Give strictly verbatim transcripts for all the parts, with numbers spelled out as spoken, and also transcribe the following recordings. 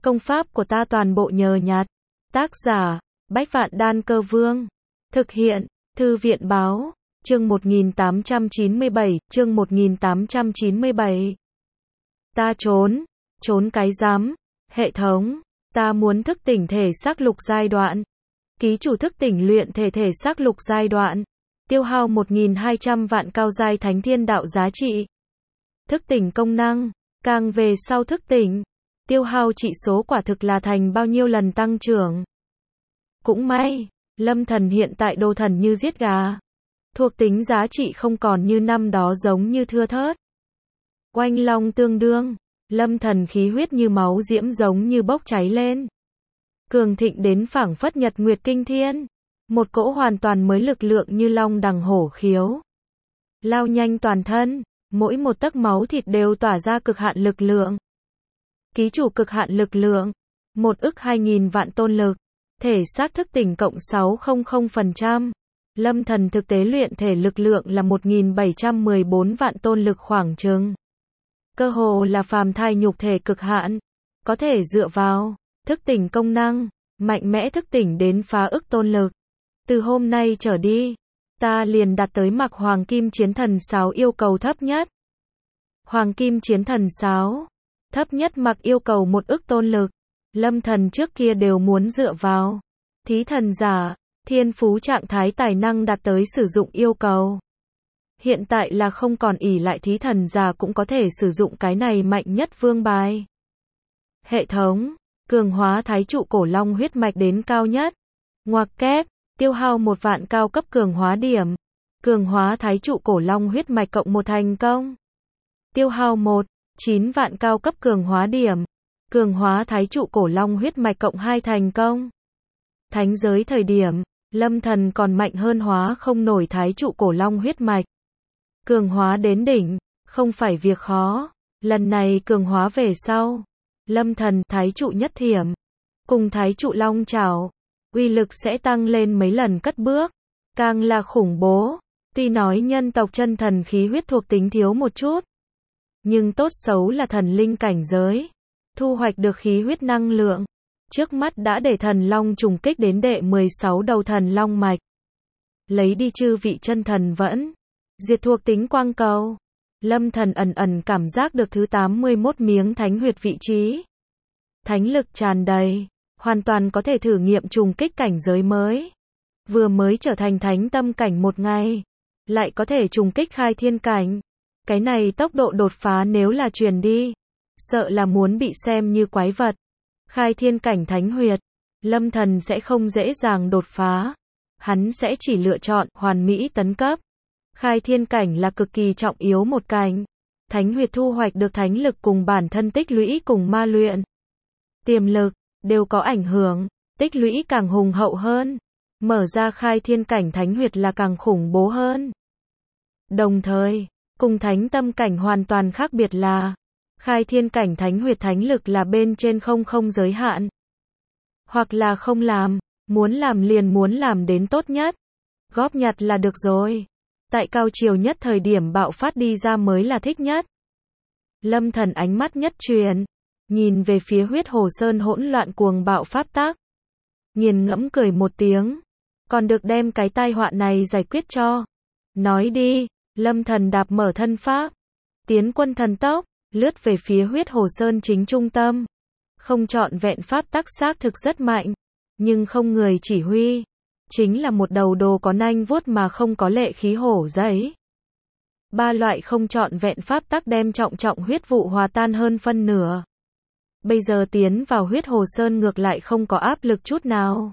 Công pháp của ta toàn bộ nhờ nhặt. Tác giả, Bách Vạn Đan Cơ Vương. Thực hiện, Thư viện Báo. Chương một nghìn tám trăm chín mươi bảy, chương một nghìn tám trăm chín mươi bảy. Ta trốn, trốn cái rắm. Hệ thống, ta muốn thức tỉnh thể xác lục giai đoạn. Ký chủ thức tỉnh luyện thể thể xác lục giai đoạn. Tiêu hao một nghìn hai trăm vạn cao giai thánh thiên đạo giá trị. Thức tỉnh công năng, càng về sau thức tỉnh, tiêu hao trị số quả thực là thành bao nhiêu lần tăng trưởng. Cũng may, Lâm Thần hiện tại đồ thần như giết gà. Thuộc tính giá trị không còn như năm đó giống như thưa thớt. Oanh long tương đương, Lâm Thần khí huyết như máu diễm giống như bốc cháy lên. Cường thịnh đến phảng phất nhật nguyệt kinh thiên. Một cỗ hoàn toàn mới lực lượng như long đằng hổ khiếu. Lao nhanh toàn thân, mỗi một tấc máu thịt đều tỏa ra cực hạn lực lượng. Ký chủ cực hạn lực lượng, một ức hai nghìn vạn tôn lực. Thể xác thức tỉnh cộng sáu trăm phần trăm. Lâm Thần thực tế luyện thể lực lượng là một nghìn bảy trăm mười bốn vạn tôn lực khoảng chừng. Cơ hồ là phàm thai nhục thể cực hạn. Có thể dựa vào thức tỉnh công năng, mạnh mẽ thức tỉnh đến phá ức tôn lực. Từ hôm nay trở đi, ta liền đặt tới mặc Hoàng Kim Chiến Thần Sáo yêu cầu thấp nhất. Hoàng Kim Chiến Thần Sáo, thấp nhất mặc yêu cầu một ức tôn lực. Lâm Thần trước kia đều muốn dựa vào thí thần giả, thiên phú trạng thái tài năng đạt tới sử dụng yêu cầu. Hiện tại là không còn ỷ lại thí thần giả cũng có thể sử dụng cái này mạnh nhất vương bài. Hệ thống, cường hóa thái trụ cổ long huyết mạch đến cao nhất. Ngoặc kép, tiêu hao một vạn cao cấp cường hóa điểm. Cường hóa thái trụ cổ long huyết mạch cộng một thành công. Tiêu hao một, chín vạn cao cấp cường hóa điểm. Cường hóa thái trụ cổ long huyết mạch cộng hai thành công. Thánh giới thời điểm, Lâm Thần còn mạnh hơn hóa không nổi thái trụ cổ long huyết mạch. Cường hóa đến đỉnh, không phải việc khó. Lần này cường hóa về sau, Lâm Thần thái trụ nhất thiểm, cùng thái trụ long trảo, uy lực sẽ tăng lên mấy lần cất bước, càng là khủng bố. Tuy nói nhân tộc chân thần khí huyết thuộc tính thiếu một chút, nhưng tốt xấu là thần linh cảnh giới, thu hoạch được khí huyết năng lượng. Trước mắt đã để thần long trùng kích đến đệ mười sáu đầu thần long mạch. Lấy đi chư vị chân thần vẫn diệt thuộc tính quang cầu. Lâm Thần ẩn ẩn cảm giác được thứ tám mươi mốt miếng thánh huyệt vị trí. Thánh lực tràn đầy, hoàn toàn có thể thử nghiệm trùng kích cảnh giới mới. Vừa mới trở thành thánh tâm cảnh một ngày, lại có thể trùng kích khai thiên cảnh. Cái này tốc độ đột phá nếu là truyền đi, sợ là muốn bị xem như quái vật. Khai thiên cảnh thánh huyệt, Lâm Thần sẽ không dễ dàng đột phá. Hắn sẽ chỉ lựa chọn hoàn mỹ tấn cấp. Khai thiên cảnh là cực kỳ trọng yếu một cảnh. Thánh huyệt thu hoạch được thánh lực cùng bản thân tích lũy cùng ma luyện. Tiềm lực, đều có ảnh hưởng. Tích lũy càng hùng hậu hơn. Mở ra khai thiên cảnh thánh huyệt là càng khủng bố hơn. Đồng thời, cùng thánh tâm cảnh hoàn toàn khác biệt là khai thiên cảnh thánh huyệt thánh lực là bên trên không không giới hạn. Hoặc là không làm, muốn làm liền muốn làm đến tốt nhất. Góp nhặt là được rồi. Tại cao chiều nhất thời điểm bạo phát đi ra mới là thích nhất. Lâm Thần ánh mắt nhất truyền, nhìn về phía huyết hồ sơn hỗn loạn cuồng bạo pháp tắc. Nghiền ngẫm cười một tiếng. Còn được đem cái tai họa này giải quyết cho. Nói đi, Lâm Thần đạp mở thân pháp. Tiến quân thần tốc, lướt về phía huyết hồ sơn chính trung tâm. Không trọn vẹn pháp tắc xác thực rất mạnh, nhưng không người chỉ huy. Chính là một đầu đồ có nanh vuốt mà không có lệ khí hổ giấy. Ba loại không trọn vẹn pháp tắc đem trọng trọng huyết vụ hòa tan hơn phân nửa. Bây giờ tiến vào huyết hồ sơn ngược lại không có áp lực chút nào.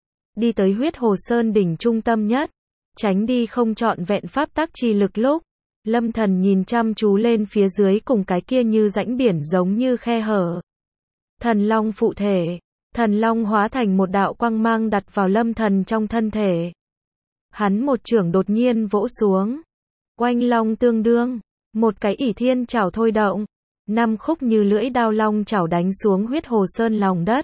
Đi tới huyết hồ sơn đỉnh trung tâm nhất, tránh đi không trọn vẹn pháp tắc chi lực lúc. Lâm Thần nhìn chăm chú lên phía dưới cùng cái kia như rãnh biển giống như khe hở. Thần long phụ thể. Thần long hóa thành một đạo quang mang đặt vào Lâm Thần trong thân thể. Hắn một chưởng đột nhiên vỗ xuống. Oanh long tương đương. Một cái ỷ thiên chảo thôi động. Năm khúc như lưỡi đao long chảo đánh xuống huyết hồ sơn lòng đất.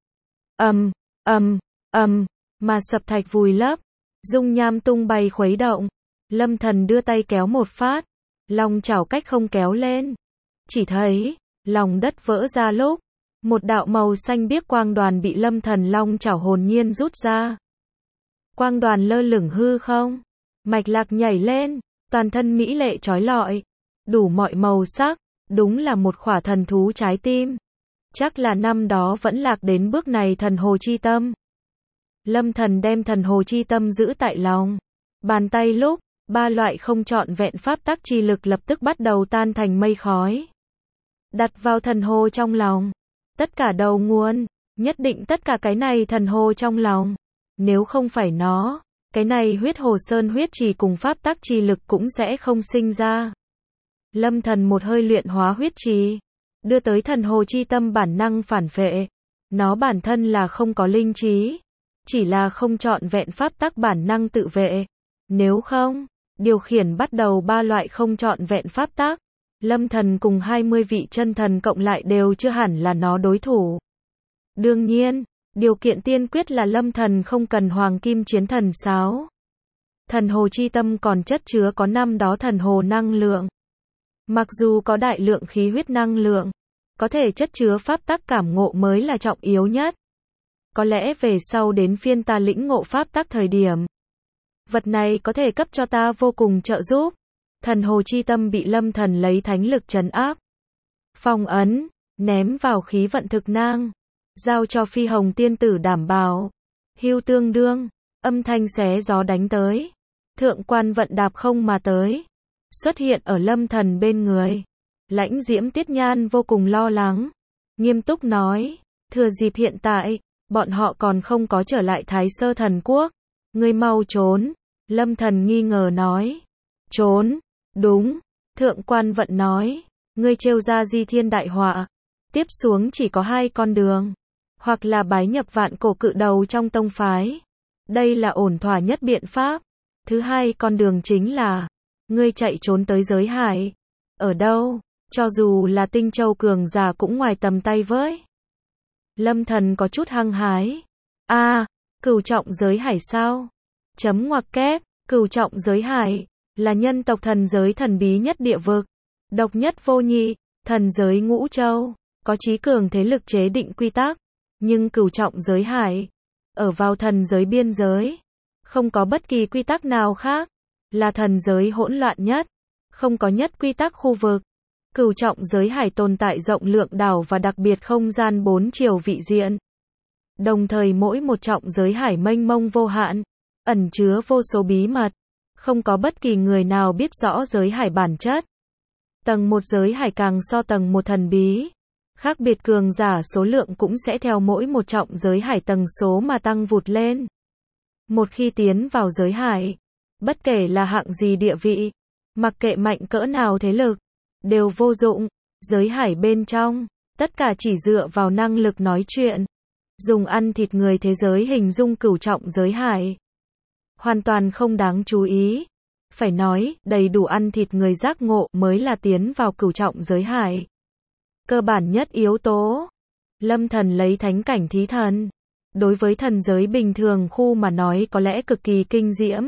Ầm, ầm, ầm, mà sập thạch vùi lấp. Dung nham tung bay khuấy động. Lâm Thần đưa tay kéo một phát. Long chảo cách không kéo lên. Chỉ thấy, lòng đất vỡ ra lúc. Một đạo màu xanh biếc quang đoàn bị Lâm Thần long chảo hồn nhiên rút ra. Quang đoàn lơ lửng hư không, mạch lạc nhảy lên, toàn thân mỹ lệ chói lọi, đủ mọi màu sắc, đúng là một khỏa thần thú trái tim. Chắc là năm đó vẫn lạc đến bước này thần hồ chi tâm. Lâm Thần đem thần hồ chi tâm giữ tại lòng bàn tay lúc, ba loại không trọn vẹn pháp tắc chi lực lập tức bắt đầu tan thành mây khói. Đặt vào thần hồ trong lòng. Tất cả đầu nguồn, nhất định tất cả cái này thần hồ trong lòng. Nếu không phải nó, cái này huyết hồ sơn huyết trì cùng pháp tắc chi lực cũng sẽ không sinh ra. Lâm Thần một hơi luyện hóa huyết trì, đưa tới thần hồ chi tâm bản năng phản vệ. Nó bản thân là không có linh trí, chỉ là không trọn vẹn pháp tắc bản năng tự vệ. Nếu không, điều khiển bắt đầu ba loại không trọn vẹn pháp tắc, Lâm Thần cùng hai mươi vị chân thần cộng lại đều chưa hẳn là nó đối thủ. Đương nhiên, điều kiện tiên quyết là Lâm Thần không cần hoàng kim chiến thần sáo. Thần hồ chi tâm còn chất chứa có năm đó thần hồ năng lượng. Mặc dù có đại lượng khí huyết năng lượng, có thể chất chứa pháp tắc cảm ngộ mới là trọng yếu nhất. Có lẽ về sau đến phiên ta lĩnh ngộ pháp tắc thời điểm, vật này có thể cấp cho ta vô cùng trợ giúp. Thần hồ chi tâm bị Lâm Thần lấy thánh lực trấn áp, phong ấn, ném vào khí vận thực nang, giao cho Phi Hồng tiên tử đảm bảo. Hưu tương đương, âm thanh xé gió đánh tới, thượng quan vận đạp không mà tới, xuất hiện ở Lâm Thần bên người. Lãnh Diễm Tiết Nhan vô cùng lo lắng, nghiêm túc nói, thừa dịp hiện tại, bọn họ còn không có trở lại Thái Sơ Thần Quốc, ngươi mau trốn. Lâm Thần nghi ngờ nói, trốn? Đúng, thượng quan vận nói, ngươi trêu ra di thiên đại họa, tiếp xuống chỉ có hai con đường, hoặc là bái nhập vạn cổ cự đầu trong tông phái, đây là ổn thỏa nhất biện pháp. Thứ hai con đường chính là, ngươi chạy trốn tới giới hải. Ở đâu? Cho dù là Tinh Châu cường giả cũng ngoài tầm tay với. Lâm Thần có chút hăng hái. A, à, cửu trọng giới hải sao? Chấm ngoặc kép, cửu trọng giới hải là nhân tộc thần giới thần bí nhất địa vực, độc nhất vô nhị, thần giới ngũ châu, có chí cường thế lực chế định quy tắc, nhưng cửu trọng giới hải, ở vào thần giới biên giới, không có bất kỳ quy tắc nào khác, là thần giới hỗn loạn nhất, không có nhất quy tắc khu vực. Cửu trọng giới hải tồn tại rộng lượng đảo và đặc biệt không gian bốn chiều vị diện. Đồng thời mỗi một trọng giới hải mênh mông vô hạn, ẩn chứa vô số bí mật. Không có bất kỳ người nào biết rõ giới hải bản chất. Tầng một giới hải càng so tầng một thần bí. Khác biệt cường giả số lượng cũng sẽ theo mỗi một trọng giới hải tầng số mà tăng vụt lên. Một khi tiến vào giới hải, bất kể là hạng gì địa vị, mặc kệ mạnh cỡ nào thế lực, đều vô dụng. Giới hải bên trong, tất cả chỉ dựa vào năng lực nói chuyện. Dùng ăn thịt người thế giới hình dung cửu trọng giới hải, hoàn toàn không đáng chú ý. Phải nói, đầy đủ ăn thịt người giác ngộ mới là tiến vào cửu trọng giới hải. Cơ bản nhất yếu tố. Lâm Thần lấy thánh cảnh thí thần. Đối với thần giới bình thường khu mà nói có lẽ cực kỳ kinh diễm.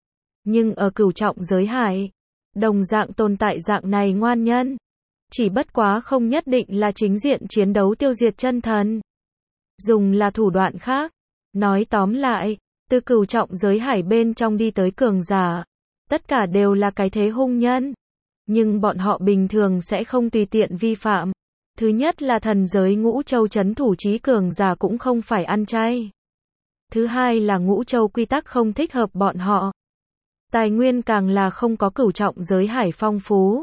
Nhưng ở cửu trọng giới hải, đồng dạng tồn tại dạng này ngoan nhân. Chỉ bất quá không nhất định là chính diện chiến đấu tiêu diệt chân thần. Dùng là thủ đoạn khác. Nói tóm lại, từ cửu trọng giới hải bên trong đi tới cường giả, tất cả đều là cái thế hung nhân. Nhưng bọn họ bình thường sẽ không tùy tiện vi phạm. Thứ nhất là thần giới ngũ châu chấn thủ trí cường giả cũng không phải ăn chay. Thứ hai là ngũ châu quy tắc không thích hợp bọn họ. Tài nguyên càng là không có cửu trọng giới hải phong phú.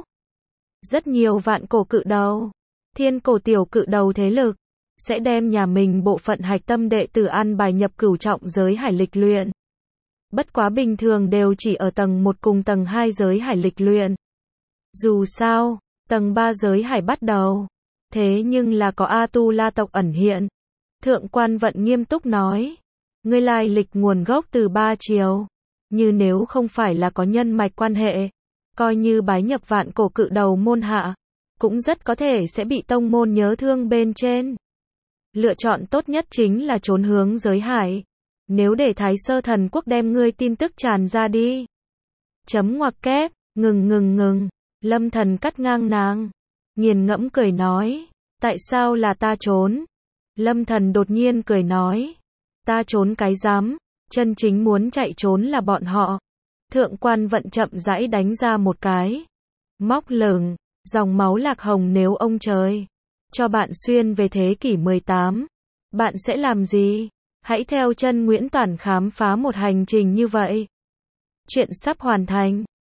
Rất nhiều vạn cổ cự đầu, thiên cổ tiểu cự đầu thế lực, sẽ đem nhà mình bộ phận hạch tâm đệ tử an bài nhập cửu trọng giới hải lịch luyện. Bất quá bình thường đều chỉ ở tầng một cùng tầng hai giới hải lịch luyện. Dù sao, tầng ba giới hải bắt đầu. Thế nhưng là có A-tu-la tộc ẩn hiện. Thượng quan vận nghiêm túc nói. Ngươi lai lịch nguồn gốc từ ba chiều. Như nếu không phải là có nhân mạch quan hệ, coi như bái nhập vạn cổ cự đầu môn hạ, cũng rất có thể sẽ bị tông môn nhớ thương bên trên. Lựa chọn tốt nhất chính là trốn hướng giới hải. Nếu để Thái Sơ Thần Quốc đem ngươi tin tức tràn ra đi. Chấm ngoặc kép, ngừng ngừng ngừng. Lâm Thần cắt ngang nàng. Nghiền ngẫm cười nói. Tại sao là ta trốn? Lâm Thần đột nhiên cười nói. Ta trốn cái dám, chân chính muốn chạy trốn là bọn họ. Thượng quan vận chậm rãi đánh ra một cái. Móc lửng, dòng máu lạc hồng nếu ông trời cho bạn xuyên về thế kỷ mười tám. Bạn sẽ làm gì? Hãy theo chân Nguyễn Toản khám phá một hành trình như vậy. Chuyện sắp hoàn thành.